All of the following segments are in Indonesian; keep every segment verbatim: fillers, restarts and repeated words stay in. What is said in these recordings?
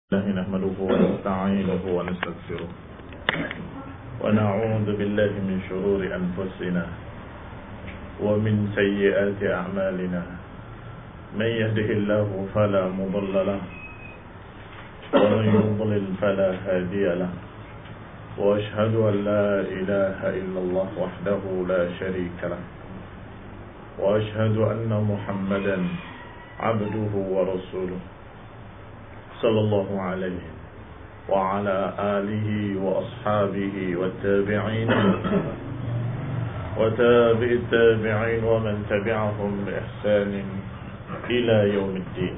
الله نحمده ونستعينه ونستغفره ونعوذ بالله من شرور أنفسنا ومن سيئات أعمالنا من يهده الله فلا مضل له ومن يضلل فلا هادي له وأشهد أن لا إله إلا الله وحده لا شريك له وأشهد أن محمدا عبده ورسوله صلى الله عليه وعلى آله وأصحابه والتابعين وتابع التابعين ومن تبعهم بإحسان إلى يوم الدين.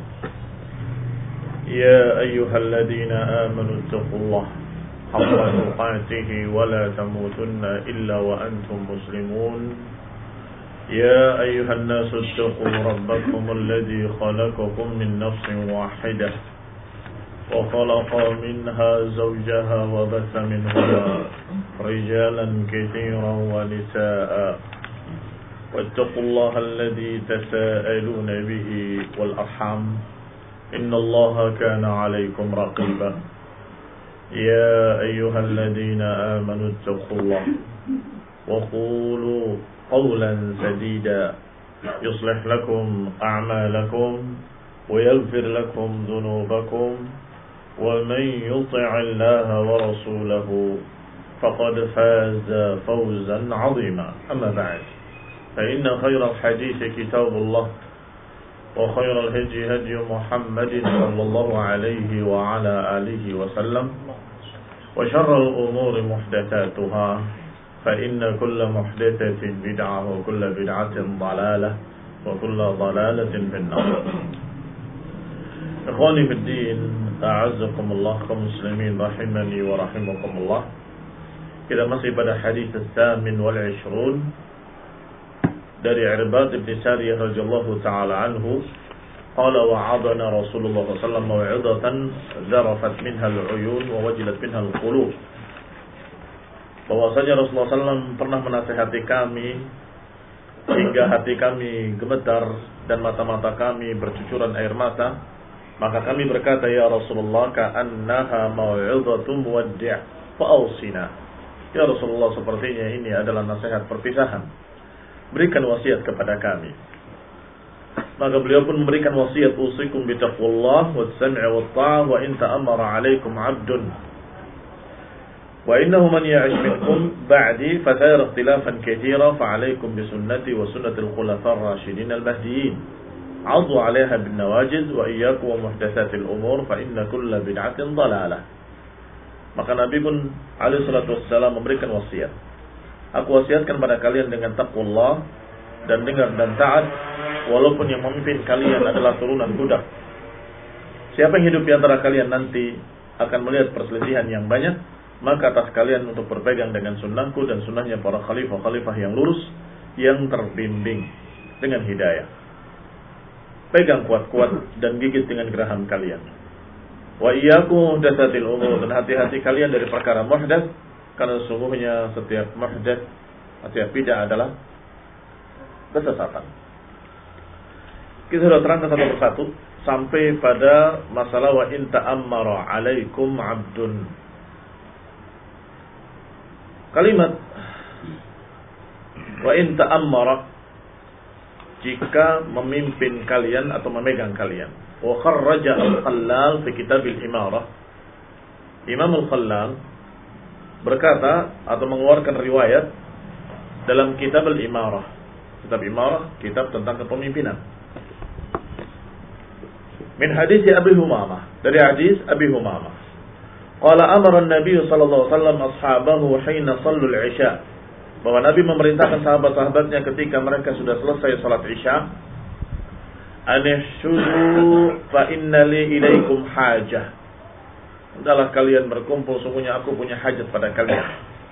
يا أيها الذين آمنوا اتقوا الله حق تقاته ولا تموتن إلا وأنتم مسلمون. يا أيها الناس اتقوا ربكم الذي خلقكم من نفس واحدة وخلق منها زوجها وبث منهما رجالا كثيرا ونساء واتقوا الله الذي تساءلون به والأرحام إن الله كان عليكم رقيبا. يا أيها الذين آمنوا اتقوا الله وقولوا قولا سديدا يصلح لكم أعمالكم ويغفر لكم ذنوبكم ومن يطع الله ورسوله فقد فاز فوزا عظيما. أما بعد فإن خير الحديث كتاب الله وخير الهدي هدي محمد صلى الله عليه وعلى آله وسلم وشر الأمور محدثاتها فإن كل محدثة بدعة وكل بدعة ضلالة وكل ضلالة في النار. Ikhwani fi din, a'azzakumullah kaum muslimin rahimani wa rahimakumullah. Kita masih pada hadis al-thamin wal ishrun dari Irbad bin Sariyah radhiyallahu ta'ala anhu. Qala wa'adana Rasulullah sallallahu alaihi wasallam maw'idatan zarafat minha al-uyun wa wajilat minha al-qulub. Bahwasanya Rasulullah sallallahu alaihi wasallam pernah menasihati kami hingga hati kami gemetar dan mata-mata kami bercucuran air mata. Maka kami berkata, ya Rasulullah, ka'annaha mau'izatu muwaddi' fa'awsina. Ya Rasulullah, sepertinya ini adalah nasihat perpisahan. Berikan wasiat kepada kami. Maka beliau pun memberikan wasiat, usikum bitaqwallah was-sam'i wat-ta'ah wa in ta'ammara 'alaikum 'abdun. Wa innahu man ya'ish minkum ba'di fa sayara ikhtilafan katsira fa 'alaikum bi sunnati wa sunnatil khulafa'ir rasyidin al-mahdiyyin. A'udhu 'alaiha bin nawajiz wa iyyakum wa muhdatsatil umur fa inna kulla bid'atin dhalalah. Maka Nabi pun alaihi salatu wassalam memberikan wasiat. Aku wasiatkan pada kalian dengan taqwallah dan dengar dan taat walaupun yang memimpin kalian adalah turunan budak. Siapa yang hidup di antara kalian nanti akan melihat perselisihan yang banyak, maka atas kalian untuk berpegang dengan sunnahku dan sunnahnya para khalifah-khalifah yang lurus yang terbimbing dengan hidayah. Pegang kuat-kuat dan gigit dengan geraham kalian. Wa iyyakum muhdatsatil umur, dan hati-hati kalian dari perkara muhdats, karena sesungguhnya setiap muhdats, setiap bid'ah adalah kesesatan. Kita sudah terangkan satu persatu sampai pada masalah wa in ta'ammara 'alaikum 'abdun. Kalimat wa in ta'ammara, jika memimpin kalian atau memegang kalian. Wa kharraja al-Khallal fi kitab al-Imarah. Imam al-Khallal berkata atau mengeluarkan riwayat dalam kitab al-Imarah. Kitab Imarah, kitab tentang kepemimpinan. Min hadis Abi Humamah, dari hadis Abi Humamah. Qala amara an-nabiy sallallahu alaihi wasallam ashabahu hina sallu al-isya. Bahwa Nabi memerintahkan sahabat-sahabatnya ketika mereka sudah selesai salat Isya, anihshudu fa inna li ilaikum hajah. Hendaklah kalian berkumpul, sungguhnya aku punya hajat pada kalian.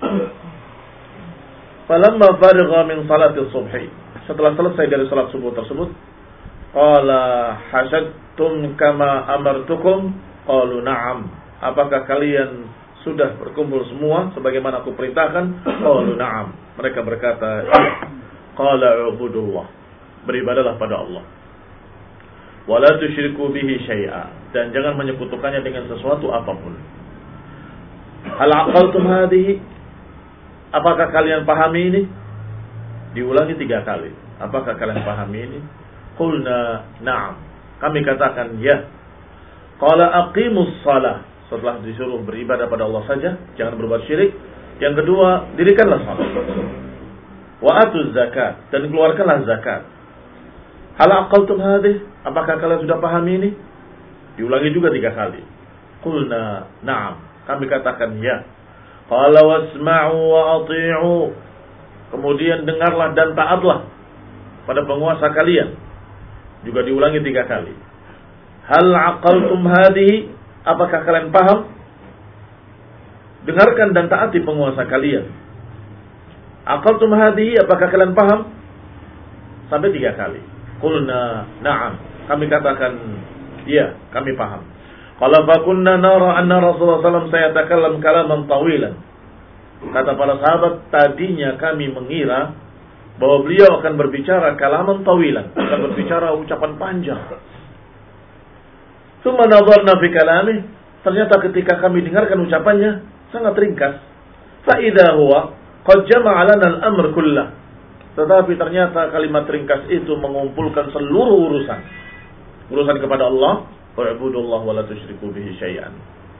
Falamma farigha min salati subhi, setelah selesai dari salat subuh tersebut, qala hasadtum kama amartukum? Qalu na'am. Apakah kalian sudah berkumpul semua sebagaimana aku perintahkan? Qalu na'am. Mereka berkata, qala ubudullah, beribadalah pada Allah. Wala tusyriku bihi syai'a, dan jangan menyekutukannya dengan sesuatu apapun. Hal aqaltum hadhihi? Apakah kalian pahami ini? Diulangi tiga kali. Apakah kalian pahami ini? Qulna na'am. Kami katakan ya. Qala aqimus shalah. Setelah disuruh beribadah pada Allah saja, jangan berbuat syirik. Yang kedua, dirikanlah salat. Wa atuz zakat, dan keluarkanlah zakat. Hal aqaltum hadhihi? Apakah kalian sudah pahami ini? Diulangi juga tiga kali. Qulna na'am. Kami katakan ya. Qala wasma'u wa ati'u. Kemudian dengarlah dan taatlah pada penguasa kalian. Juga diulangi tiga kali. Hal aqaltum hadhihi? Apakah kalian paham? Dengarkan dan taati penguasa kalian. Aqaltum hadhihi? Apakah kalian paham? Sampai tiga kali. Qulna na'am. Kami katakan ya, kami paham. Qala fa kunna nara anna Rasulullah sallallahu alaihi wasallam sayatakallam kalaman tawilan. Kata para sahabat, tadinya kami mengira bahwa beliau akan berbicara kalaman tawilan, akan berbicara ucapan panjang. Tsumma nadharna fi kalamih, ternyata ketika kami dengarkan ucapannya sangat ringkas. Fa idza huwa qad jama'a lana al-amr kullah. Tetapi ternyata kalimat ringkas itu mengumpulkan seluruh urusan. Urusan kepada Allah, wa'budullaha wa la tusyriku bihi syai'an.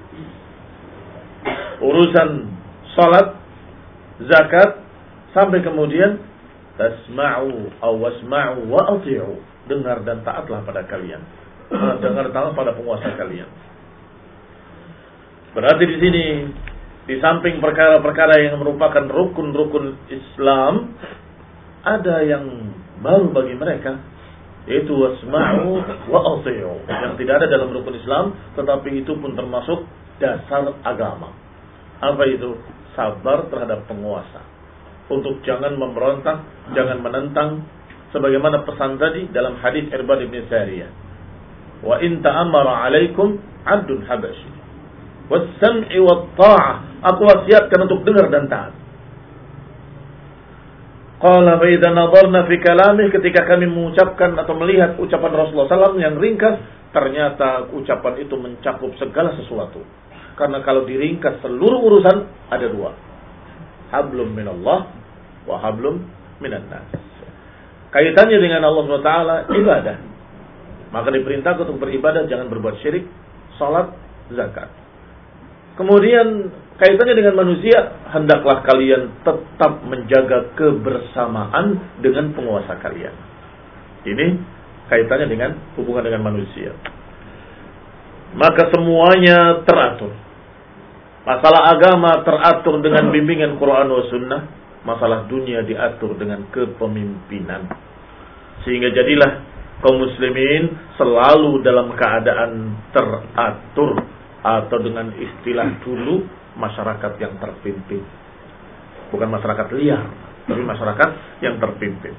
Urusan salat, zakat, sampai kemudian tasma'u aw wasma'u wa ati'u. Dengar dan taatlah pada kalian. Dengar dan taat pada penguasa kalian. Berarti di sini di samping perkara-perkara yang merupakan rukun-rukun Islam, ada yang baru bagi mereka, yaitu wasma'u wa ati'u, yang tidak ada dalam rukun Islam, tetapi itu pun termasuk dasar agama. Apa itu? Sabar terhadap penguasa, untuk jangan memberontak, jangan menentang, sebagaimana pesan tadi dalam hadis Irbad bin Sariyah, wa in ta'ammara 'alaikum 'abdun habasyi was-sam'i wat-tha'ah. Aku wasiatkan untuk dengar dan taat. Qala fa idza nadarna fi kalamih, ketika kami mengucapkan atau melihat ucapan Rasulullah sallallahu alaihi wasallam yang ringkas, ternyata ucapan itu mencakup segala sesuatu. Karena kalau diringkas seluruh urusan ada dua. Hablum minallah wa hablum minan nas. Kaitannya dengan Allah subhanahu wa taala ibadah. Maka diperintahkan untuk beribadah, jangan berbuat syirik, salat, zakat. Kemudian kaitannya dengan manusia, hendaklah kalian tetap menjaga kebersamaan dengan penguasa kalian. Ini kaitannya dengan hubungan dengan manusia. Maka semuanya teratur. Masalah agama teratur dengan bimbingan Quran wa Sunnah. Masalah dunia diatur dengan kepemimpinan. Sehingga jadilah kaum muslimin selalu dalam keadaan teratur. Atau dengan istilah dulu, masyarakat yang terpimpin. Bukan masyarakat liar, tapi masyarakat yang terpimpin.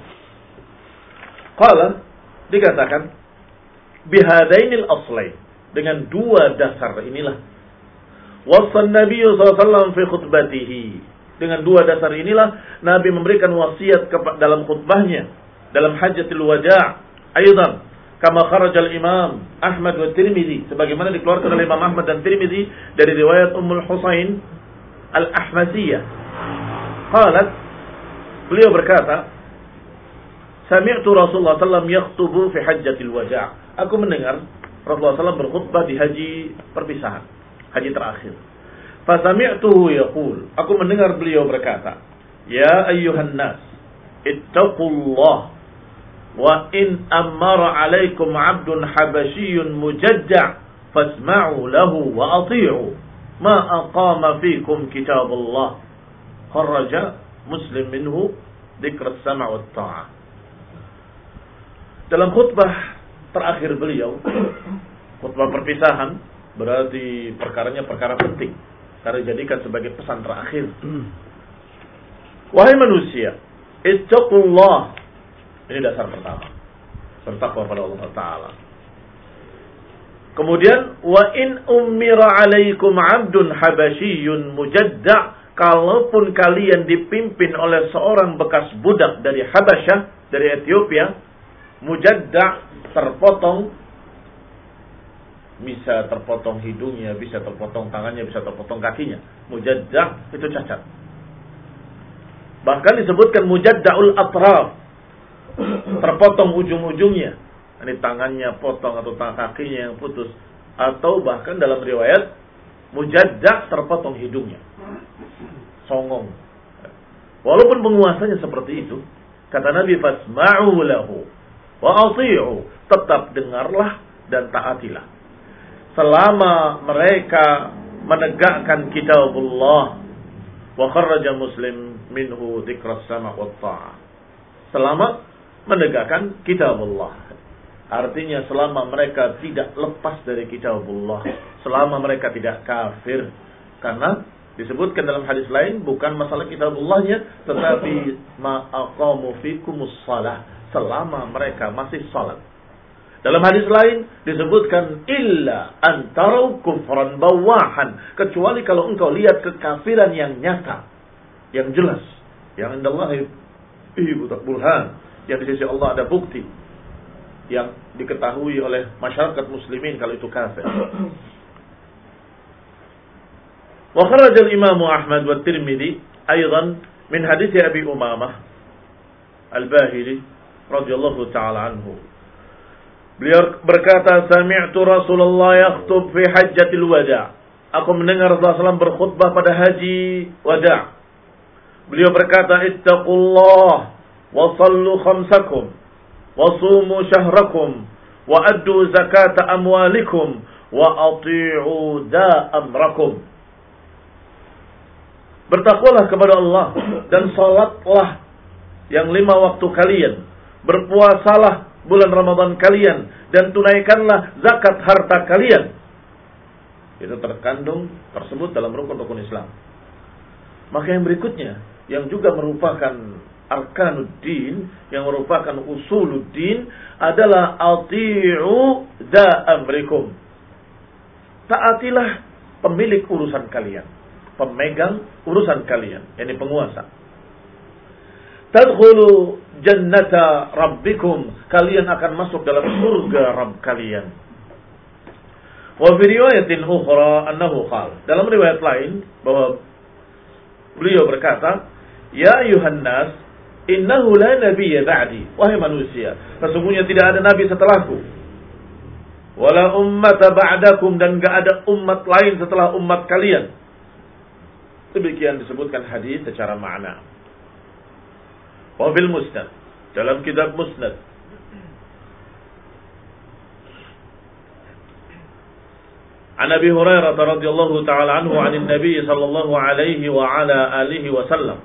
Qala, dikatakan bihadainil aslain, dengan dua dasar inilah wasan Nabi sallallahu alaihi wasallam fi khutbatihi, dengan dua dasar inilah Nabi memberikan wasiat dalam khutbahnya dalam Hajjatul Wada', aidan kama kharajal Imam Ahmad wa Tirmidzi, sebagaimana dikeluarkan oleh Imam Ahmad dan Tirmidzi dari riwayat Ummul Husain Al-Ahmasiyah. Qalat, beliau berkata, sami'tu Rasulullah sallallahu alaihi wasallam yakhtubu fi Hajjatil Wada'. Aku mendengar Rasulullah sallallahu alaihi wasallam berkhutbah di haji perpisahan, haji terakhir. Fa sami'tuhu yaqul, aku mendengar beliau berkata, ya ayyuhan nas, ittaqullah wa in amara alaikum 'abdun habasyiyyun mujadda' fasma'u lahu wa ati'u ma aqama fikum kitabullah. Kharaja Muslim minhu dzikr as-sam' wa at-ta'ah. Dalam khutbah terakhir beliau, khutbah perpisahan, berarti perkaranya perkara penting karena dijadikan sebagai pesan terakhir. Wahai manusia, ittaqullah. Ini dasar pertama, bertakwa pada Allah Taala. Kemudian wa in ummira alaikum 'abdun habasyiyyun mujadda', kalaupun kalian dipimpin oleh seorang bekas budak dari Habasyah, dari Ethiopia, mujadda', terpotong, bisa terpotong hidungnya, bisa terpotong tangannya, bisa terpotong kakinya. Mujadda' itu cacat. Bahkan disebutkan mujadda'ul atraf, terpotong ujung-ujungnya. Ini tangannya potong atau tangan kakinya yang putus. Atau bahkan dalam riwayat mujadda' terpotong hidungnya. Songong. Walaupun penguasanya seperti itu, kata Nabi, fasma'u lahu wa ati'u, tetap dengarlah dan taatilah. Selama mereka menegakkan kitabullah, wa kharraja Muslim minhu dzikras sama' wa ta'ah. Selama menegakkan kitabullah, artinya selama mereka tidak lepas dari kitabullah, selama mereka tidak kafir. Karena disebutkan dalam hadis lain bukan masalah kitabullahnya, tetapi ma aqamu fikumus shalah, selama mereka masih salat. Dalam hadis lain disebutkan illa antarau kufran bawahan, kecuali kalau engkau lihat kekafiran yang nyata, yang jelas, yang indallahi ibu burhan, yang di sisi Allah ada bukti yang diketahui oleh masyarakat muslimin kalau itu kafir. Wa kharaja al-Imam Ahmad wa Tirmidzi aidan min hadits Abi Umamah Al-Bahili radhiyallahu ta'ala anhu. Beliau berkata, sami'tu Rasulullah yakhutub fi hajjatil wada'. Aku mendengar Rasulullah sallallahu alaihi wasallam berkhutbah pada haji wada'. Beliau berkata, ittaqullah wa sallu khamsakum wa sumu syahrakum wa addu zakata amwalikum wa ati'u da amrakum. Bertakwalah kepada Allah dan salatlah yang lima waktu kalian, berpuasalah bulan Ramadan kalian, dan tunaikanlah zakat harta kalian. Itu terkandung tersebut dalam rukun-rukun Islam. Maka yang berikutnya, yang juga merupakan arkanuddin, yang merupakan usuluddin, adalah ati'u da amrikum. Taatilah pemilik urusan kalian, pemegang urusan kalian, yakni penguasa. Tadkhulu jannata rabbikum, kalian akan masuk dalam surga Rabb kalian. Wa fi riwayatin ukhra annahu qala, dalam riwayat lain bahwa beliau berkata, ya ayuhan nas, innahu la nabiyya ba'di, wahai manusia, sesungguhnya tidak ada nabi setelahku. Wala ummata ba'dakum, dan enggak ada umat lain setelah umat kalian. Demikian disebutkan hadis secara makna. Wa bil musnad, dalam kitab musnad, an Abi Hurairah radhiyallahu ta'ala anhu 'an Nabi sallallahu alaihi wa ala alihi wasallam.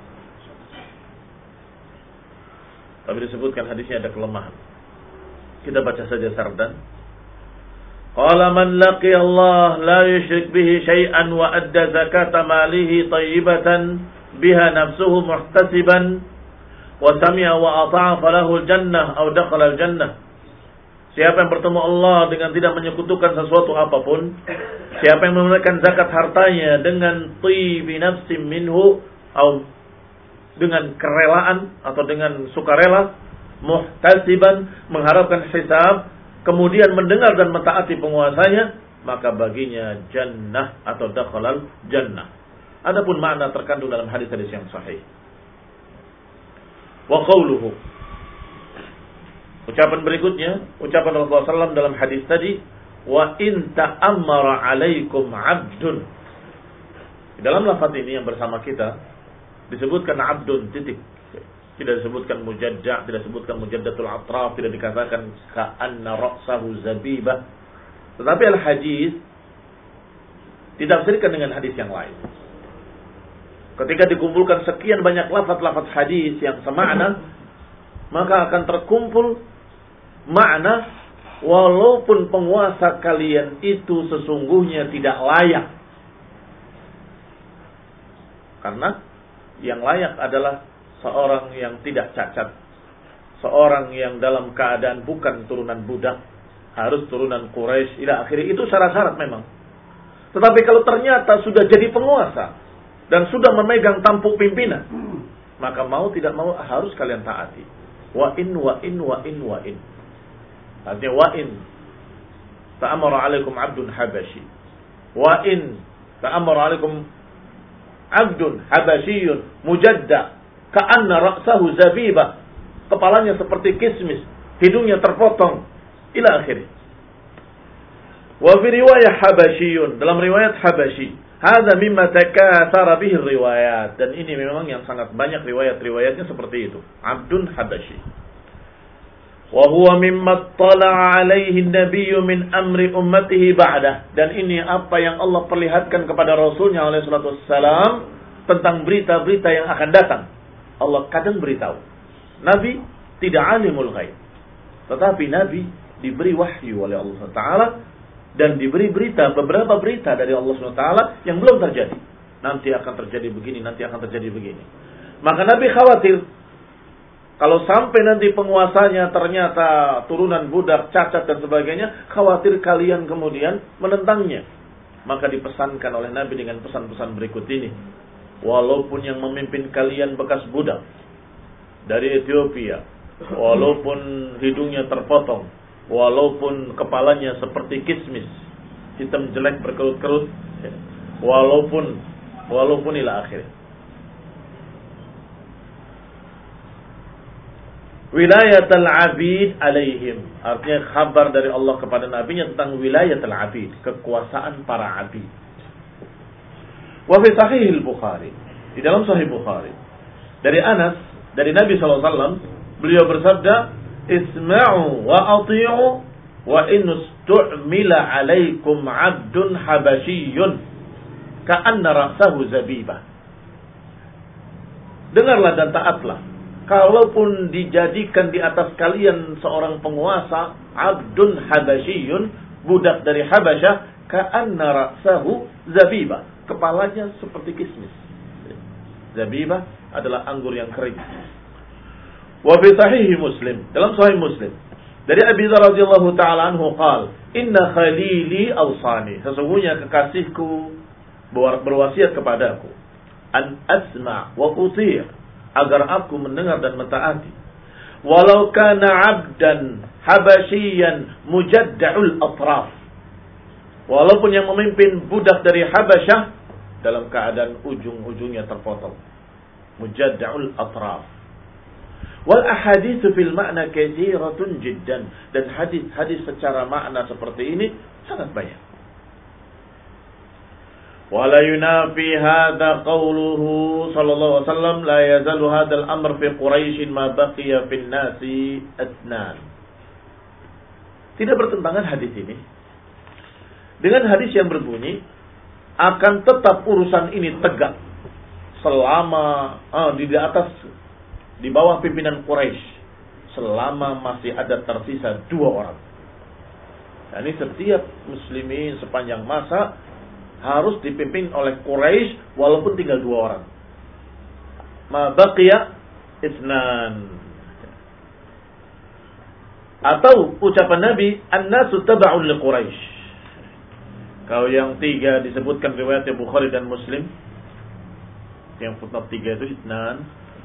Tapi disebutkan hadisnya ada kelemahan. Kita baca saja sardan. Qala man laqiya Allah la yushrik bihi syai'an wa adda zakata malihi tayyibatan biha nafsuhu muhtasiban wa sami'a wa ata'a falahu al-jannah aw dakhala al-jannah. Siapa yang bertemu Allah dengan tidak menyekutukan sesuatu apapun, siapa yang menunaikan zakat hartanya dengan tayyibi nafsin minhu atau dengan kerelaan atau dengan sukarela, muhtasiban, mengharapkan hisab, kemudian mendengar dan mentaati penguasanya, maka baginya jannah atau dakhalal jannah. Adapun makna terkandung dalam hadis-hadis yang sahih. Wa qawluhu, ucapan berikutnya, ucapan Rasulullah sallallahu alaihi wasallam dalam hadis tadi, wa in ta'ammara 'alaikum 'abdun. Di dalam lafaz ini yang bersama kita disebutkan 'abdun titik. Tidak disebutkan mujadda', tidak disebutkan mujaddatul atraf, tidak dikatakan ka'anna ra'sahu zabibah. Tetapi al-hadis ditafsirkan dengan hadis yang lain. Ketika dikumpulkan sekian banyak lafaz-lafaz hadis yang semakna, maka akan terkumpul makna walaupun penguasa kalian itu sesungguhnya tidak layak. Karena yang layak adalah seorang yang tidak cacat, seorang yang dalam keadaan bukan turunan budak, harus turunan Quraisy ila akhiri. Itu syarat-syarat memang. Tetapi kalau ternyata sudah jadi penguasa dan sudah memegang tampuk pimpinan, maka mau tidak mau harus kalian taati. Wa in wa in wa in wa in. Artinya wa in ta'amara 'alaikum 'abdun habasyi wa in ta'amara 'alaikum 'abdun habasyiyun mujadda ka'anna ra'sahu zabibah, kepalanya seperti kismis, hidungnya terpotong, ila akhirih. Wa fi riwayah habasyiyun, dalam riwayat habasyi, hadza mimma takatsara bihi riwayat, dan ini memang yang sangat banyak riwayat-riwayatnya seperti itu, abdun habasyi. Wa huwa mimma tala'a alaihi an-nabiyyu min amri ummatihi ba'dah, dan ini apa yang Allah perlihatkan kepada Rasulnya alaihi salatu wassalam tentang berita-berita yang akan datang. Allah kadang beritahu. Nabi tidak alimul ghaib, tetapi Nabi diberi wahyu oleh Allah subhanahu wa taala dan diberi berita, beberapa berita dari Allah subhanahu wa taala yang belum terjadi. Nanti akan terjadi begini, nanti akan terjadi begini. Maka Nabi khawatir kalau sampai nanti penguasanya ternyata turunan budak, cacat dan sebagainya, khawatir kalian kemudian menentangnya. Maka dipesankan oleh Nabi dengan pesan-pesan berikut ini. Walaupun yang memimpin kalian bekas budak dari Ethiopia, walaupun hidungnya terpotong, walaupun kepalanya seperti kismis, hitam jelek berkerut-kerut, walaupun walaupun ila akhir. Wilayatul abid alaihim, artinya kabar dari Allah kepada nabinya tentang wilayatul abid, kekuasaan para abid. Wa fi sahih al-Bukhari, di dalam sahih Bukhari dari Anas, dari Nabi sallallahu alaihi wasallam, beliau bersabda, isma'u wa ati'u wa in ustu'mila 'alaikum 'abdun habasyiyun ka'anna ra'sahu zabibah. Dengarlah dan taatlah, kalaupun dijadikan di atas kalian seorang penguasa, abdun habasyiyun, budak dari Habasyah, ka'anna ra'sahu zabibah, kepalanya seperti kismis. Zabibah adalah anggur yang kering. Wa fi sahih Muslim, dalam sahih Muslim, dari Abi Dzar radhiyallahu taala anhu qala, inna khalili awsani, sesungguhnya kekasihku berwasiat kepadaku, an asma' wa uti', agar aku mendengar dan mentaati. Walau kana 'abdan habasyiyan mujadda'ul atraf, walaupun yang memimpin budak dari Habasyah dalam keadaan ujung-ujungnya terpotong, mujadda'ul atraf. Wal ahaditsu fil ma'na katsiratun jiddan, dan hadis-hadis secara makna seperti ini sangat banyak. Wala yunafi hadza qawluhu sallallahu alaihi wasallam, la yazalu hadzal amr fi Quraisy ma baqiya fin nasi asnan. Tidak bertentangan hadis ini dengan hadis yang berbunyi, akan tetap urusan ini tegak selama ah, di atas, di bawah pimpinan Quraisy, selama masih ada tersisa dua orang. Dan ini setiap muslimin sepanjang masa harus dipimpin oleh Quraisy walaupun tinggal dua orang. Ma baqiya isnan. Atau ucapan Nabi, an-nasu taba'un li Quraisy. Kalau yang tiga disebutkan riwayatnya Bukhari dan Muslim, yang footnote tiga itu isnan.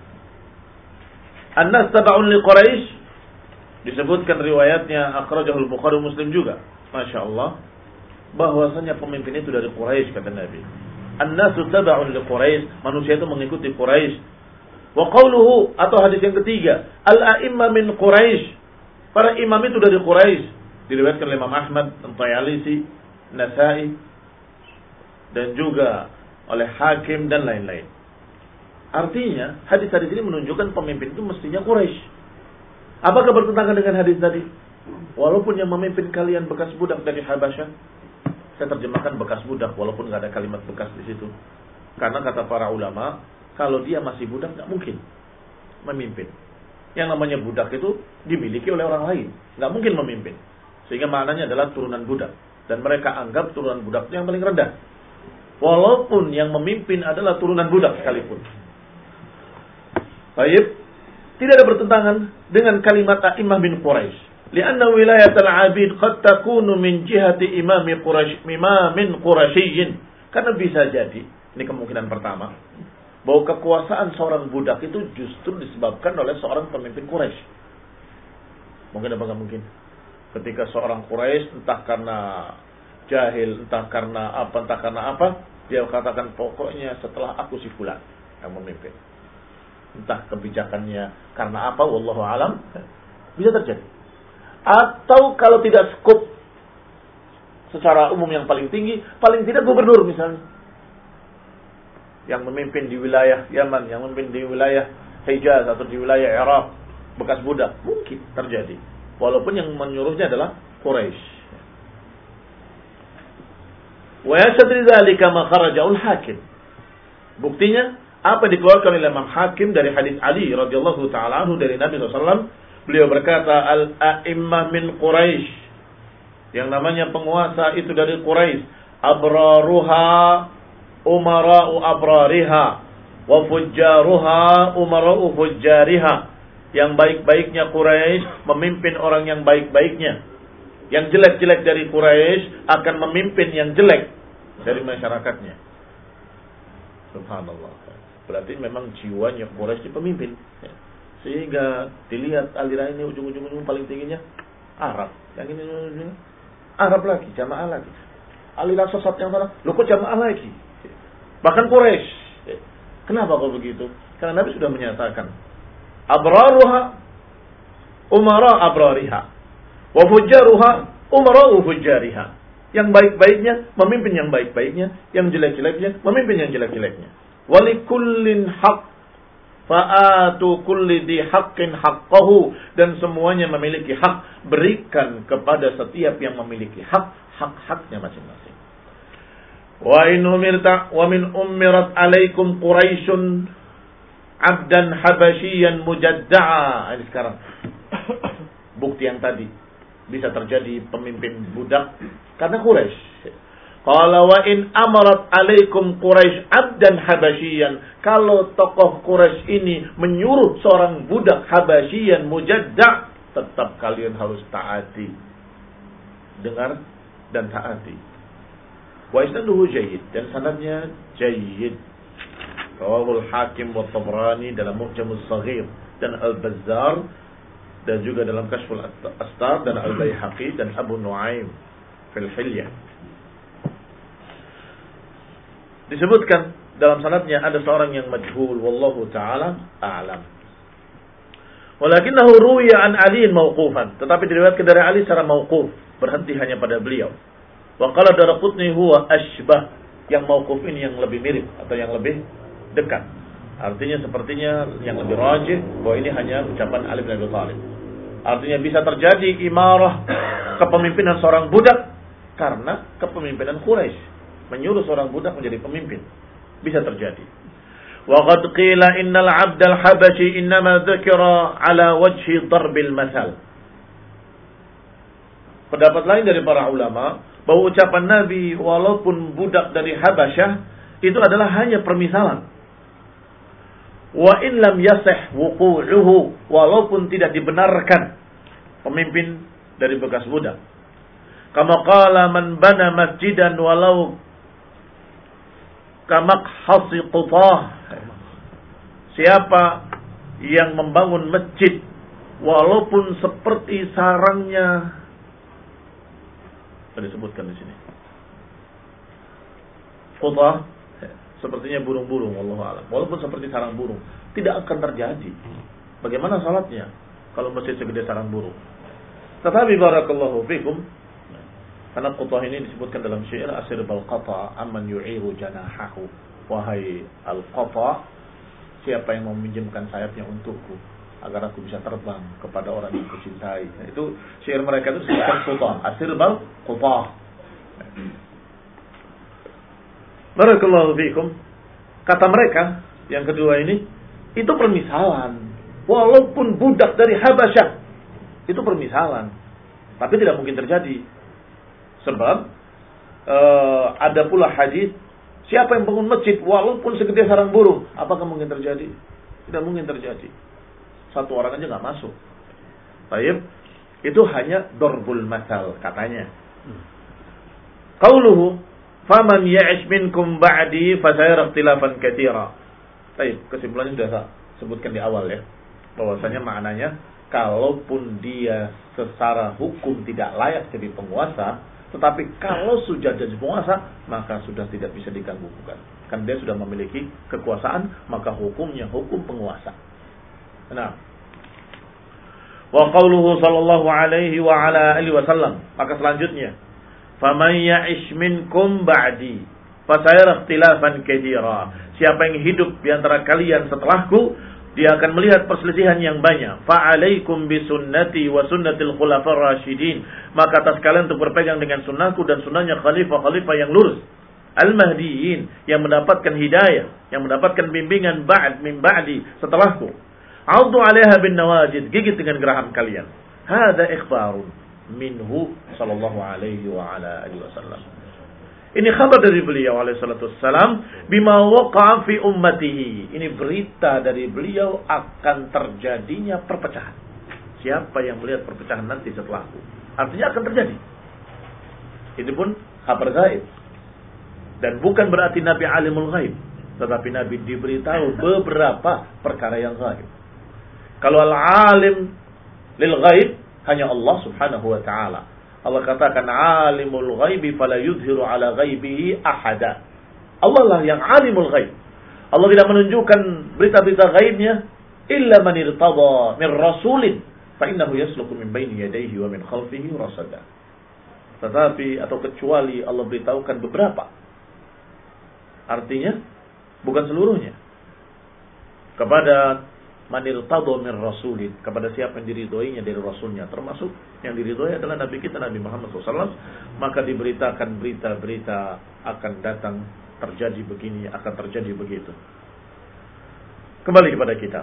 An-nas taba'un li Quraisy disebutkan riwayatnya akhrajahul Bukhari Muslim juga. Masya Allah, bahwasanya pemimpin itu dari Quraisy, kata Nabi. An-nasu taba'un li Quraisy, manusia itu mengikuti Quraisy. Wa qawluhu, atau hadis yang ketiga, al-a'imma min Quraisy, para imam itu dari Quraisy, diriwayatkan oleh Imam Ahmad, At-Tayalisi, Nasai, dan juga oleh Hakim dan lain-lain. Artinya hadis-hadis ini menunjukkan pemimpin itu mestinya Quraisy. Apakah bertentangan dengan hadis tadi? Walaupun yang memimpin kalian bekas budak dari Habasyah, saya terjemahkan bekas budak walaupun nggak ada kalimat bekas di situ. Karena kata para ulama, kalau dia masih budak nggak mungkin memimpin. Yang namanya budak itu dimiliki oleh orang lain, nggak mungkin memimpin. Sehingga maknanya adalah turunan budak. Dan mereka anggap turunan budak itu yang paling rendah, walaupun yang memimpin adalah turunan budak sekalipun. Baik, tidak ada bertentangan dengan kalimat a'immah bin Quraisy. Lianna wilayatul 'abid qad takunu min jihati imami Quraisy, imamin Quraisyin. Karena bisa jadi, ini kemungkinan pertama, bahwa kekuasaan seorang budak itu justru disebabkan oleh seorang pemimpin Quraisy. Mungkin apa enggak mungkin? ketika seorang Quraisy entah karena jahil, entah karena apa, entah karena apa, dia katakan pokoknya setelah aku si fulan yang memimpin. Entah kebijakannya karena apa, wallahu alam, bisa terjadi. Atau kalau tidak skop secara umum yang paling tinggi, paling tidak gubernur misalnya, yang memimpin di wilayah Yaman, yang memimpin di wilayah Hijaz atau di wilayah Iraq, bekas budak, mungkin terjadi. Walaupun yang menyuruhnya adalah Quraisy. Wa yashhadu dzalika ma kharajahu al-Hakim. Buktinya apa dikeluarkan oleh Imam Hakim dari hadis Ali radhiyallahu taala anhu dari Nabi sallallahu alaihi wasallam, beliau berkata, al-a'immah min Quraisy, yang namanya penguasa itu dari Quraisy, abraruha umara'u abrariha wa fujjaruha umara'u fujjariha. Yang baik-baiknya Quraisy memimpin orang yang baik-baiknya. Yang jelek-jelek dari Quraisy akan memimpin yang jelek dari masyarakatnya. Subhanallah. Berarti memang jiwanya Quraisy di pemimpin. Sehingga dilihat aliran ini ujung-ujung paling tingginya Arab. Yang ini ujung-ujungnya Arab lagi, jamaah lagi. Aliran sesat yang sana, loh kok jamaah lagi? Bahkan Quraisy. Kenapa kok begitu? Karena Nabi sudah menyatakan, abraruha umara abrariha wa fujjaruha umara fujjariha. Yang baik-baiknya memimpin yang baik-baiknya, yang jelek-jeleknya memimpin yang jelek-jeleknya. Walikullin haqq fa'atu kulli di haqqin haqqahu. Dan semuanya memiliki hak, berikan kepada setiap yang memiliki hak hak-haknya masing-masing. Wa in umirta wa min ummirat alaikum quraisyun abdan habasyian mujadda'a. Ini sekarang bukti yang tadi bisa terjadi pemimpin budak karena Quraisy. Qala wa in amarat alaikum Quraisy abdan habasyian, kalau tokoh Quraisy ini menyuruh seorang budak habasyian mujadda', tetap kalian harus taati. Dengar dan taati. Wa isnaduhu jayyid, dan sanadnya jayyid. Rawahul Hakim wa Tabrani dalam Mu'jamuz Shaghir dan Al-Bazzar, dan juga dalam Kashful Astar dan Al-Baihaqi dan Abu Nuaim fil Hilyah. Disebutkan dalam sanadnya ada seorang yang majhul, wallahu taala a'lam. Walakinahu ruwiya an Ali mauqufan, tetapi diriwayatkan dari Ali secara mauquf, berhenti hanya pada beliau. Wa qala Daraqutni huwa ashbah, yang mauquf ini yang lebih mirip atau yang lebih dekat. Artinya sepertinya yang lebih rajih bahwa ini hanya ucapan Ali bin Abi Thalib. Artinya bisa terjadi imarah, kepemimpinan seorang budak karena kepemimpinan Quraisy, menyuruh seorang budak menjadi pemimpin. Bisa terjadi. Wa qad qila innal 'abdal habasyi innama dzukira 'ala wajhi darbil mathal. Pendapat lain dari para ulama bahwa ucapan Nabi walaupun budak dari Habasyah itu adalah hanya permisalan. Wa in lam yasih wuqu'uhu, walaupun tidak dibenarkan pemimpin dari bekas budak. Kama qala man bana masjidan walau kamak hasi qutah. Siapa yang membangun masjid walaupun seperti sarangnya, disebutkan di sini qutah, sepertinya burung-burung, wallahu a'lam. Walaupun seperti sarang burung, tidak akan terjadi. Bagaimana salatnya kalau masjid segede sarang burung? Tetapi barakallahu fikum, karena qutah ini disebutkan dalam syair, asir bal qata amman yu'iru janahahu. Wahai al-qata, siapa yang mau meminjamkan sayapnya untukku agar aku bisa terbang kepada orang yang kucintai. Itu syair mereka itu disebutkan qutah, asir bal qata. Barakallahu fikum. Kata mereka yang kedua ini, itu permisalan. Walaupun budak dari Habasyah, itu permisalan. Tapi tidak mungkin terjadi. Sebab uh, ada pula hadis, siapa yang bangun masjid walaupun segede sarang burung, apakah mungkin terjadi? Tidak mungkin terjadi. Satu orang aja nggak masuk. Baik, itu hanya darbul masal katanya. Qauluhu faman ya'ish minkum ba'di fasayara ikhtilafan katsira. Baik, kesimpulannya sudah saya sebutkan di awal ya. Bahwasanya maknanya kalaupun dia secara hukum tidak layak jadi penguasa, tetapi kalau sudah jadi penguasa, maka sudah tidak bisa diganggu-gugat. Kan dia sudah memiliki kekuasaan, maka hukumnya hukum penguasa. Nah, wa qauluhu sallallahu alaihi wa ala alihi wasallam, maka selanjutnya, faman ya'ish minkum ba'di fasayara ikhtilafan katsira. Siapa yang hidup di antara kalian setelahku, dia akan melihat perselisihan yang banyak. Fa'alaikum bisunnati wa sunnatil khulafar rasyidin. Maka atas kalian untuk berpegang dengan sunnahku dan sunnahnya khalifah-khalifah yang lurus. Al-Mahdiyin, yang mendapatkan hidayah, yang mendapatkan bimbingan ba'd min ba'di setelahku. Audu 'alaiha bin nawajid, gigit dengan geraham kalian. Hada ikhbarun minhu sallallahu alaihi wa ala alihi wasallam. Ini kabar dari beliau alaihi salatu wassalam bima waqa'a fi ummatihi. Ini berita dari beliau akan terjadinya perpecahan. Siapa yang melihat perpecahan nanti setelahku? Artinya akan terjadi. Itu pun kabar gaib. Dan bukan berarti Nabi alimul ghaib, tetapi Nabi diberitahu beberapa perkara yang gaib. Kalau al-alim lil ghaib hanya Allah Subhanahu wa taala. Allah katakan alimul ghaibi fala yudhiru ala ghaibihi ahada. Allah lah yang alimul ghaib. Allah tidak menunjukkan berita-berita ghaibnya illa man irtada min rasulin fa innahu yasluku min baini yadayhi wa min khalfihi rasada. Tetapi atau kecuali Allah beritahukan beberapa. Artinya bukan seluruhnya. Kepada man irtada min rasulin, kepada siapa yang diridhoinya dari rasulnya, termasuk yang diridhoi adalah Nabi kita Nabi Muhammad shallallahu alaihi wasallam, maka diberitakan berita-berita akan datang, terjadi begini, akan terjadi begitu. Kembali kepada kita.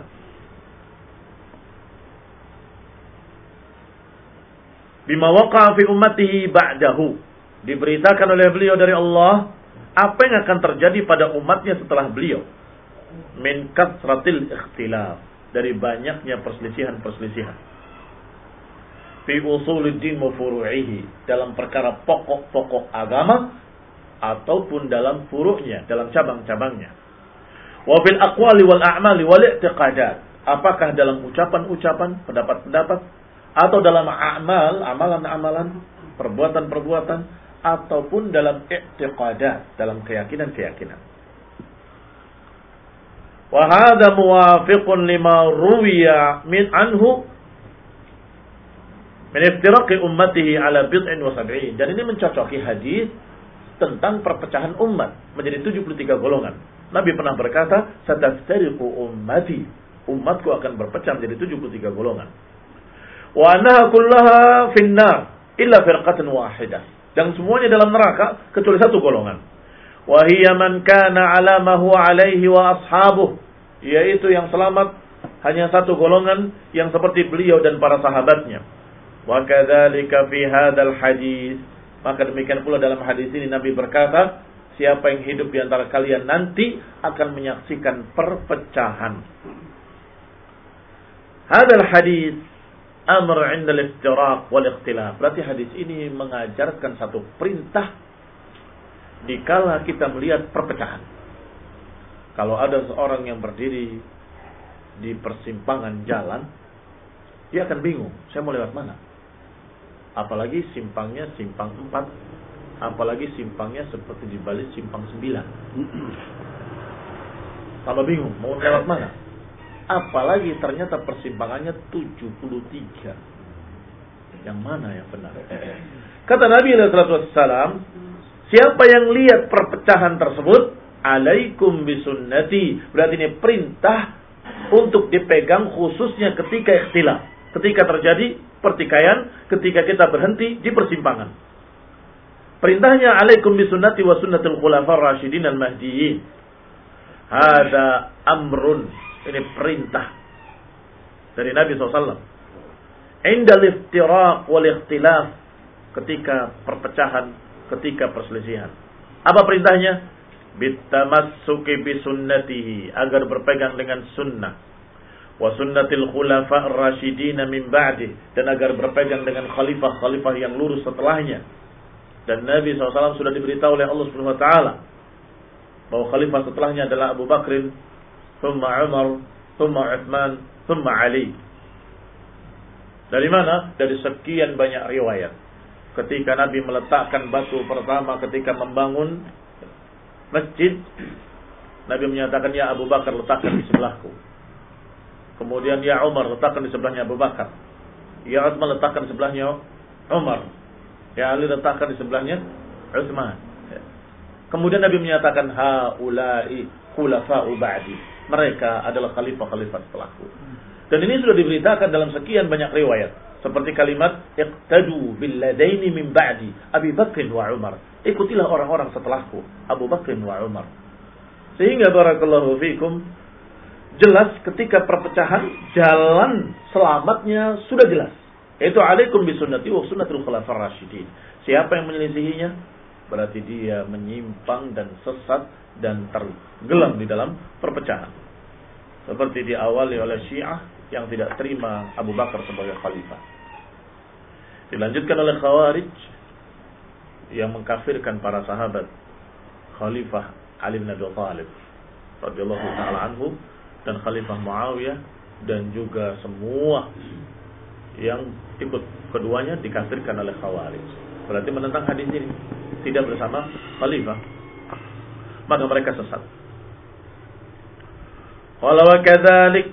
Bima waqa'a fi ummatihi ba'dahu, diberitakan oleh beliau dari Allah apa yang akan terjadi pada umatnya setelah beliau. Min katsratil ikhtilaf, dari banyaknya perselisihan-perselisihan. Fi usuluddin wa furu'ihi, dalam perkara pokok-pokok agama ataupun dalam furu'nya, dalam cabang-cabangnya. Wa fil aqwali wal a'mali wal i'tiqadat, apakah dalam ucapan-ucapan, pendapat-pendapat, atau dalam amal, amalan-amalan, perbuatan-perbuatan, ataupun dalam i'tiqadat, dalam keyakinan-keyakinan. Wa hadha muwafiqun lima ruwiya min anhu min iftiraqi ummatihi ala bid'in wa sab'in. Dan ini mencocoki hadis tentang perpecahan umat menjadi tujuh puluh tiga golongan. Nabi pernah berkata, "Sataftariqu ummati." Umatku akan berpecah menjadi tujuh puluh tiga golongan. Wa annaha kullaha finnar illa firqatan wahidah. Dan semuanya dalam neraka kecuali satu golongan. Wa hiya man kana ala ma huwa alaihi wa ashabuh, yaitu yang selamat hanya satu golongan yang seperti beliau dan para sahabatnya. Wa kadzalika fi hadzal hadis, maka demikian pula dalam hadis ini Nabi berkata, siapa yang hidup di antara kalian nanti akan menyaksikan perpecahan. Hadzal hadis amr 'inda al-iftiraq wal ikhtilaf. Berarti hadis ini mengajarkan satu perintah dikala kita melihat perpecahan. Kalau ada seorang yang berdiri di persimpangan jalan, dia akan bingung, saya mau lewat mana? Apalagi simpangnya simpang empat, apalagi simpangnya seperti di balik simpang sembilan. Tambah bingung, mau lewat mana? Apalagi ternyata persimpangannya tujuh puluh tiga. Yang mana yang benar? Kata Nabi sallallahu alaihi wasallam, siapa yang lihat perpecahan tersebut, alaikum bisunnati. Berarti ini perintah untuk dipegang khususnya ketika ikhtilaf. Ketika terjadi pertikaian, ketika kita berhenti di persimpangan. Perintahnya alaikum bisunnati wa sunnatul khulafar rasyidin al-mahdiyin. Hada amrun. Ini perintah dari Nabi shallallahu alaihi wasallam. Indal iftiraq wal ikhtilaf, ketika perpecahan, ketika perselisihan. Apa perintahnya? Bitamassuki bisunnatihi, agar berpegang dengan sunnah. Wa sunnatil khulafa ar-rasyidin min ba'di, dan agar berpegang dengan khalifah-khalifah yang lurus setelahnya. Dan Nabi shallallahu alaihi wasallam sudah diberitahu oleh Allah Subhanahu wa taala bahwa khalifah setelahnya adalah Abu Bakr, thumma Umar, thumma Uthman, thumma Ali. Dari mana? Dari sekian banyak riwayat. Ketika Nabi meletakkan batu pertama ketika membangun masjid, Nabi menyatakan, ya Abu Bakar, letakkan di sebelahku. Kemudian ya Umar, letakkan di sebelahnya Abu Bakar. Ya Utsman, letakkan di sebelahnya Umar. Ya Ali, letakkan di sebelahnya Utsman. Kemudian Nabi menyatakan, haula'i khulafa'u ba'di. Mereka adalah khalifah-khalifah setelahku. Dan ini sudah diberitakan dalam sekian banyak riwayat. Seperti kalimat, iqtadu billadaini min ba'di, Abi Bakr wa Umar. Ikutilah orang-orang setelahku, Abu Bakr wa Umar. Sehingga barakallahu fikum, jelas ketika perpecahan, jalan selamatnya sudah jelas. Yaitu alaikum bisunnati wa sunnatul khulafar rasyidin. Siapa yang menyelisihinya, berarti dia menyimpang dan sesat dan tergelam di dalam perpecahan. Seperti diawali oleh Syiah yang tidak terima Abu Bakar sebagai khalifah. Dilanjutkan oleh Khawarij yang mengkafirkan para sahabat Khalifah Ali bin Abi Thalib radhiyallahu taala anhu dan Khalifah Muawiyah dan juga semua yang ikut keduanya dikafirkan oleh Khawarij. Berarti menentang hadis ini, tidak bersama khalifah, maka mereka sesat. Wala wa kadzalik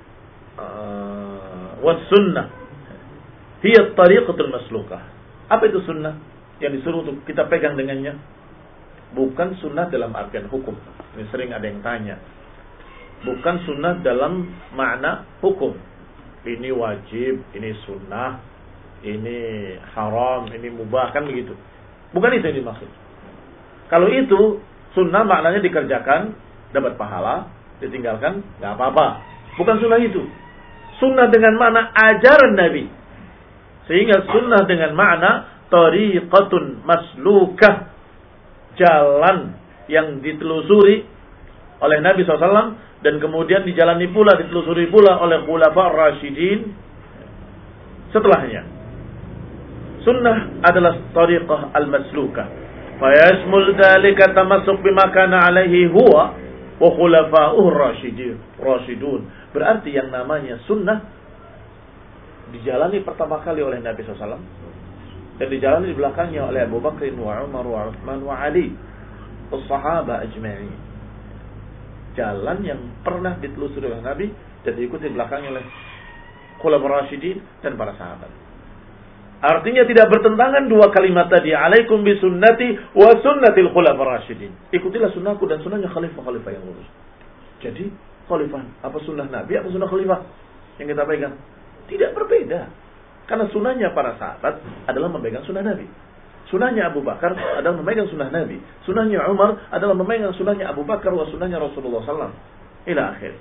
was sunnah hiya at-tariqatul maslukah. Apa itu sunnah? Yang disuruh untuk kita pegang dengannya. Bukan sunnah dalam artian hukum. Ini sering ada yang tanya. Bukan sunnah dalam makna hukum. Ini wajib, ini sunnah, ini haram, ini mubah, kan begitu. Bukan itu yang dimaksud. Kalau itu sunnah maknanya dikerjakan dapat pahala, ditinggalkan nggak apa-apa. Bukan sunnah itu. Sunnah dengan makna ajaran Nabi. Sehingga sunnah dengan makna tariqatun maslukah, jalan yang ditelusuri oleh Nabi shallallahu alaihi wasallam dan kemudian dijalani pula, ditelusuri pula oleh khulafa rasyidin setelahnya. Sunnah adalah tariqah al-maslukah. Fayashmul dzalika tamassuk bima kana alaihi huwa wa khulafa'uhu rasyidin, rasyidun. Berarti yang namanya sunnah dijalani pertama kali oleh Nabi shallallahu alaihi wasallam dan dijalani di belakangnya oleh Abu Bakar wa Umar wa Utsman wa Ali, as-sahabah ajma'in. Jalan yang pernah ditelusuri oleh Nabi dan diikuti di belakangnya oleh khulafaur rasyidin dan para sahabat. Artinya tidak bertentangan dua kalimat tadi, alaikum bisunnati wa sunnatil khulafaur rasyidin. Ikutilah sunnahku dan sunnahnya khalifah-khalifah yang lurus. Jadi khalifah apa sunnah Nabi, apa sunnah khalifah yang kita pegang? Tidak berbeda. Karena sunnahnya para sahabat adalah memegang sunnah Nabi. Sunnahnya Abu Bakar adalah memegang sunnah Nabi. Sunnahnya Umar adalah memegang sunnahnya Abu Bakar wa sunnahnya Rasulullah sallallahu alaihi wasallam. Ila akhir.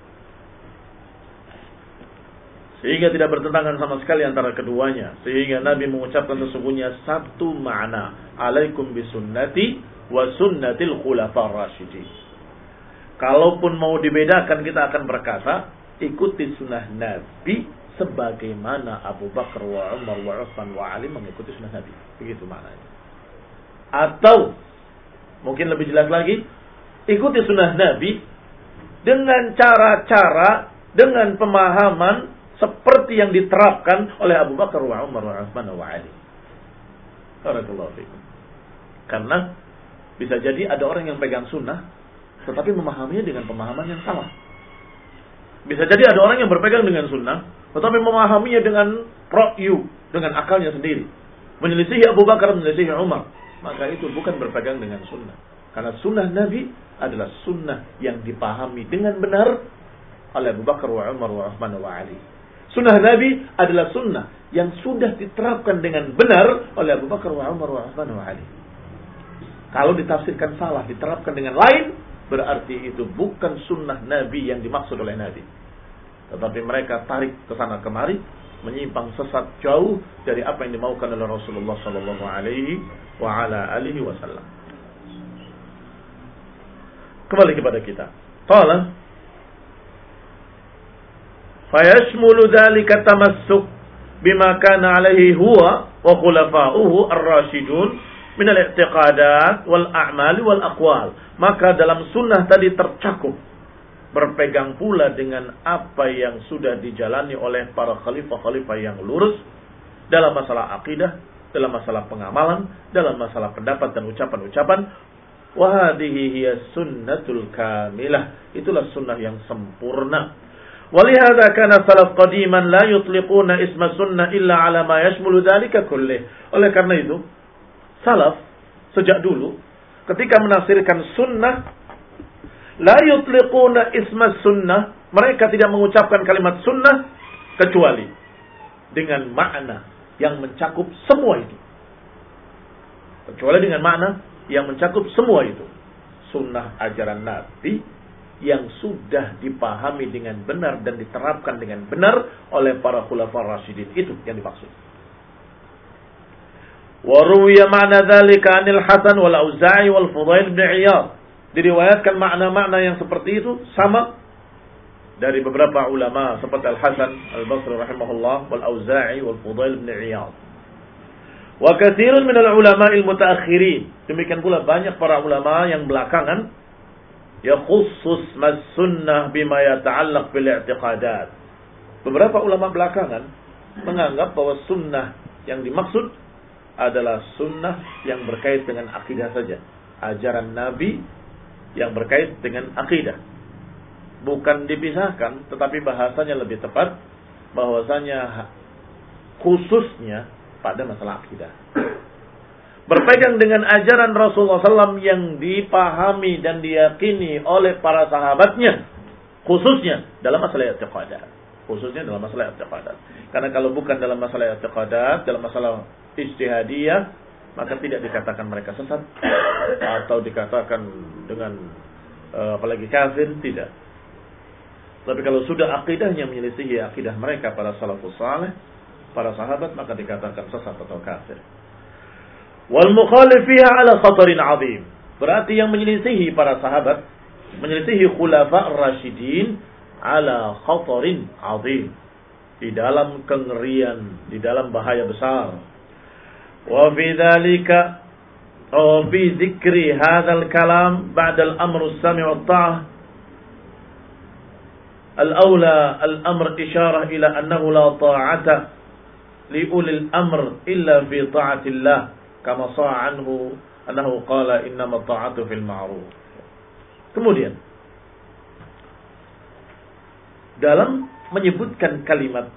Sehingga tidak bertentangan sama sekali antara keduanya. Sehingga Nabi mengucapkan sesungguhnya satu makna. Alaikum bisunnati wa sunnatil khulafar rasyidin. Kalaupun mau dibedakan, kita akan berkata, ikuti sunnah Nabi sebagaimana Abu Bakar wa Umar wa Utsman wa Ali mengikuti sunnah Nabi. Begitu maknanya. Atau mungkin lebih jelas lagi, ikuti sunnah Nabi dengan cara-cara, dengan pemahaman seperti yang diterapkan oleh Abu Bakar wa Umar wa Utsman wa Ali. Barakallahu fikum. Karena bisa jadi ada orang yang pegang sunnah tetapi memahaminya dengan pemahaman yang salah. Bisa jadi ada orang yang berpegang dengan sunnah tetapi memahaminya dengan ra'yu, dengan akalnya sendiri. Menyelisihi Abu Bakar, menyelisihi Umar. Maka itu bukan berpegang dengan sunnah. Karena sunnah Nabi adalah sunnah yang dipahami dengan benar oleh Abu Bakar wa Umar wa Utsman wa Ali. Sunnah Nabi adalah sunnah yang sudah diterapkan dengan benar oleh Abu Bakar wa Umar wa Utsman wa Ali. Kalau ditafsirkan salah, diterapkan dengan lain, berarti itu bukan sunnah Nabi yang dimaksud oleh Nabi. Tetapi mereka tarik ke sana kemari, menyimpang sesat jauh dari apa yang dimaukan oleh Rasulullah sallallahu alaihi wa ala alihi wasallam. Kembali kepada kita. Qala fayashmulu dzalika tamassuk bima kana alaihi huwa wa khulafa'uhu ar-rasyidun min al-i'tiqadat wal a'mal wal aqwal. Maka dalam sunnah tadi tercakup berpegang pula dengan apa yang sudah dijalani oleh para khalifah-khalifah yang lurus dalam masalah akidah, dalam masalah pengamalan, dalam masalah pendapat dan ucapan-ucapan. Wa hadhihi hiya sunnatul kamilah. Itulah sunnah yang sempurna. Walihada kana salaf qadiman la yutliquna isma sunnah illa ala ma yashmulu dzalika kullih. Oleh karena itu, salaf sejak dulu ketika menafsirkan sunnah, la yutliquna isma sunnah, mereka tidak mengucapkan kalimat sunnah kecuali dengan makna yang mencakup semua itu. Kecuali dengan makna yang mencakup semua itu. Sunnah ajaran Nabi yang sudah dipahami dengan benar dan diterapkan dengan benar oleh para khulafaur rasyidin, itu yang dimaksud. Wa ruwiya ma'na dzalika 'anil Hasan wal Auza'i wal Fudail bin Iyad. Diriwayatkan makna-makna yang seperti itu sama dari beberapa ulama seperti Al-Hasan Al-Basri rahimahullah, wal Auza'i wal Fudail bin Iyad. Wa katsirun min al-ulama al-mutaakhirin. Demikian pula banyak para ulama yang belakangan ya khusus mas sunnah bima yata'allaq bil i'tiqadat. Beberapa ulama belakangan menganggap bahwa sunnah yang dimaksud adalah sunnah yang berkait dengan akidah saja, ajaran Nabi yang berkait dengan akidah. Bukan dipisahkan, tetapi bahasanya lebih tepat bahwasanya khususnya pada masalah akidah. Berpegang dengan ajaran Rasulullah shallallahu alaihi wasallam yang dipahami dan diyakini oleh para sahabatnya, khususnya dalam masalah i'tiqadat. Khususnya dalam masalah i'tiqadat. Karena kalau bukan dalam masalah i'tiqadat, dalam masalah ijtihadiyah, maka tidak dikatakan mereka sesat atau dikatakan dengan uh, apalagi kafir, tidak. Tapi kalau sudah akidahnya menyelisihi akidah mereka para salafus saleh, para sahabat, maka dikatakan sesat atau kafir. Wal mukhalif fiha ala khatarin azim. Berarti yang menyelisihi para sahabat, menyelisihi khulafa ar-rasyidin ala khatarin azim, di dalam kengerian, di dalam bahaya besar. Wa fi dzalika aw fi dzikri hadzal kalam ba'da al-amr as-sami' wat-ta'ah al-awla al-amr isyarah ila annahu la ta'ata li ulil amr illa fi ta'atillah kama sa'a anhu annahu qala innama ta'atu fil ma'ruf. Kemudian dalam menyebutkan kalimat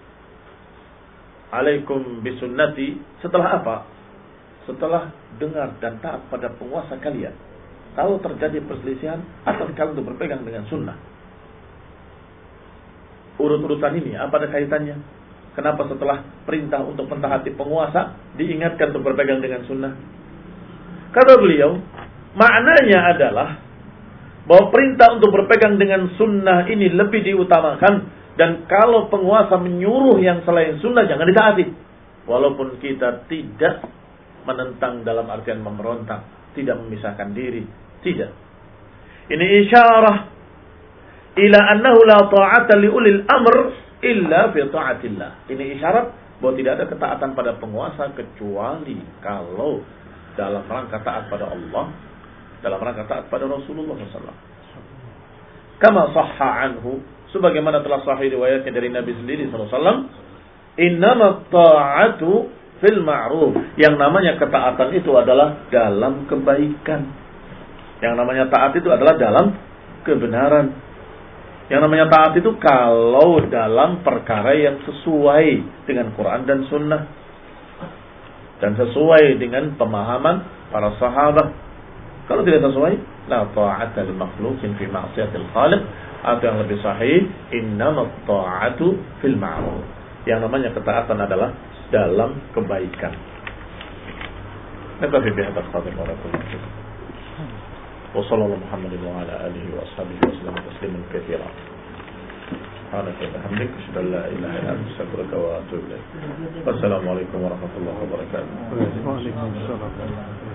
alaikum bisunnati, setelah apa? Setelah dengar dan taat pada penguasa kalian. Kalau terjadi perselisihan atau kalau untuk berpegang dengan sunnah. Urut-urutan ini apa ada kaitannya? Kenapa setelah perintah untuk mentaati penguasa diingatkan untuk berpegang dengan sunnah? Kata beliau, maknanya adalah bahwa perintah untuk berpegang dengan sunnah ini lebih diutamakan. Dan kalau penguasa menyuruh yang selain sunnah, jangan ditaati. Walaupun kita tidak menentang dalam artian memberontak, tidak memisahkan diri, tidak. Ini isyarah ila annahu la ta'ata li ulil amr illa fi ta'atillah. Ini isyarat bahwa tidak ada ketaatan pada penguasa kecuali kalau dalam rangka taat pada Allah, dalam rangka taat pada Rasulullah shallallahu alaihi wasallam. Kama sahha anhu, sebagaimana telah sahih riwayatnya dari Nabi sendiri sallallahu alaihi wasallam, innamat ta'atu fil ma'ruf. Yang namanya ketaatan itu adalah dalam kebaikan. Yang namanya taat itu adalah dalam kebenaran. Yang namanya taat itu kalau dalam perkara yang sesuai dengan Quran dan Sunnah dan sesuai dengan pemahaman para sahabat. Kalau tidak sesuai, la ta'ata li makhluqin fi ma'siyatil khaliq. Atau yang lebih sahih, innamat ta'atu fil ma'ruf. Yang namanya ketaatan adalah dalam kebaikan. Nakfi bi hadha al-qadr wa rabbuna. Wa sallallahu Muhammadin wa ala alihi wa ashabihi wa sallam tasliman katsiran. Subhanaka wa bihamdika asyhadu an la ilaha illa anta astaghfiruka wa atubu ilaik. Wassalamu alaikum warahmatullahi wabarakatuh.